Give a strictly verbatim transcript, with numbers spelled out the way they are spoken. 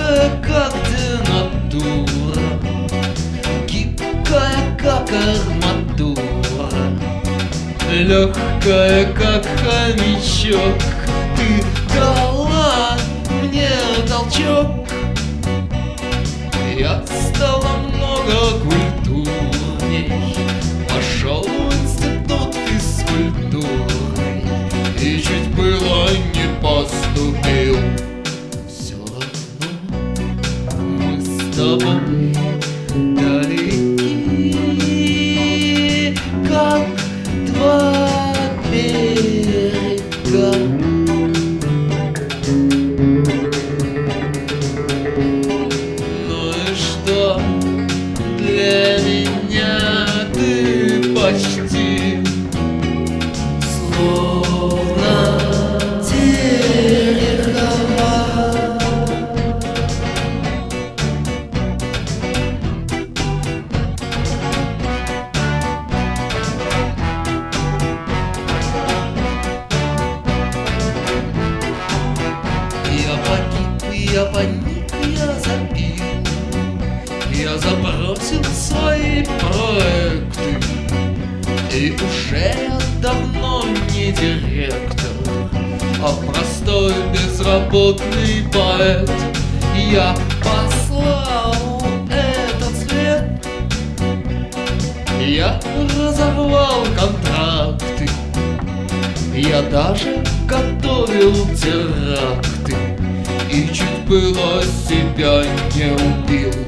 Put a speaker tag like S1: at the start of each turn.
S1: Тонкая, как натура, гибкая, как арматура, легкая, как хомячок. Ты дала мне толчок, я стала много культурней, пошел в институт физкультуры и чуть было не поступил. Все равно мы с тобой далеки, как два берега. Ну и что? Для меня ты почти словно Терехова. Я погиб, я паник, я забил, я забросил свои проекты, и уже я давно не директор, а простой безработный поэт. Я послал этот свет, я разорвал контракты, я даже готовил теракты и чуть было себя не убил.